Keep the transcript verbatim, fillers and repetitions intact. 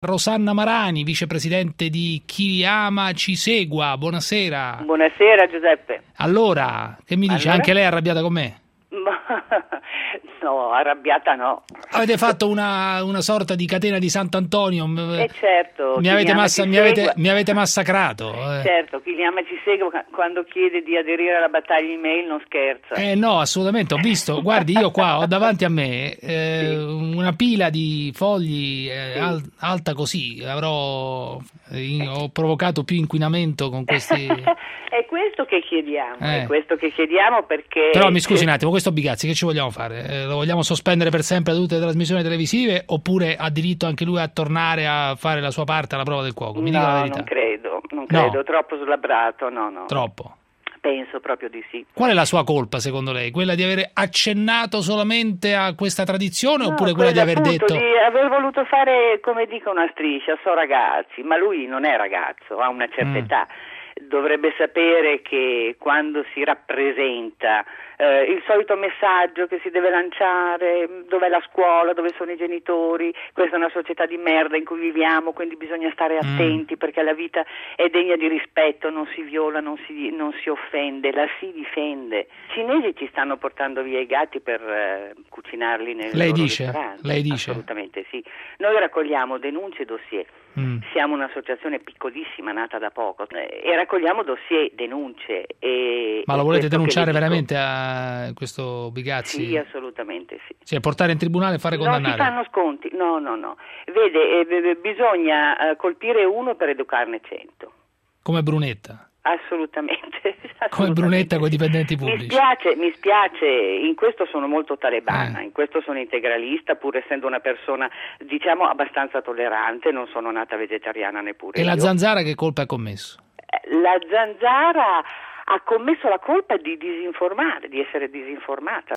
Rosanna Marani, vicepresidente di Chi Ama Ci Segua, buonasera. Buonasera Giuseppe. Allora, che mi dice? Allora? Anche lei è arrabbiata con me? No, arrabbiata no. Avete fatto una, una sorta di catena di Sant'Antonio. Eh certo. Mi avete, massa, mi, avete, mi avete massacrato. Eh. Certo, Chi Ama Ci Segua quando chiede di aderire alla battaglia email non scherza. Eh no, assolutamente, ho visto, guardi, io qua ho davanti a me eh, sì. una pila di fogli eh, sì. al, alta così, avrò in, ho provocato più inquinamento con questi... È questo che chiediamo, eh. è questo che chiediamo perché... Però mi scusi un attimo, questo Bigazzi che ci vogliamo fare? Eh, lo vogliamo sospendere per sempre da tutte le trasmissioni televisive oppure ha diritto anche lui a tornare a fare la sua parte alla prova del cuoco? Mi no, dica la verità. non credo, non credo, no. Troppo slabbrato, no, no. Troppo? Penso proprio di sì. Qual è la sua colpa secondo lei? Quella di aver accennato solamente a questa tradizione no, oppure quella di aver appunto, detto... di aver voluto fare, come dico, una striscia, so ragazzi, ma lui non è ragazzo, ha una certa mm. età. Dovrebbe sapere che quando si rappresenta eh, il solito messaggio che si deve lanciare, dov'è la scuola, dove sono i genitori, questa è una società di merda in cui viviamo, quindi bisogna stare attenti mm. perché la vita è degna di rispetto, non si viola, non si, non si offende, la si difende. I cinesi ci stanno portando via i gatti per eh, cucinarli nel Lei loro dice? ristorante. Lei dice? Assolutamente sì. Noi raccogliamo denunce e dossier. Mm. Siamo un'associazione piccolissima nata da poco eh, e raccogliamo dossier, denunce. E, Ma lo e volete denunciare dico, veramente a questo Bigazzi? Sì, assolutamente sì. Cioè portare in tribunale e fare condannare? Non si fanno sconti, no, no, no. Vede, eh, bisogna eh, colpire uno per educarne cento. Come Brunetta? Assolutamente. Come Brunetta con i dipendenti pubblici. Mi spiace, mi spiace, in questo sono molto talebana, eh. in questo sono integralista, pur essendo una persona, diciamo, abbastanza tollerante, non sono nata vegetariana neppure E io. la Zanzara che colpa ha commesso? La Zanzara ha commesso la colpa di disinformare, di essere disinformata.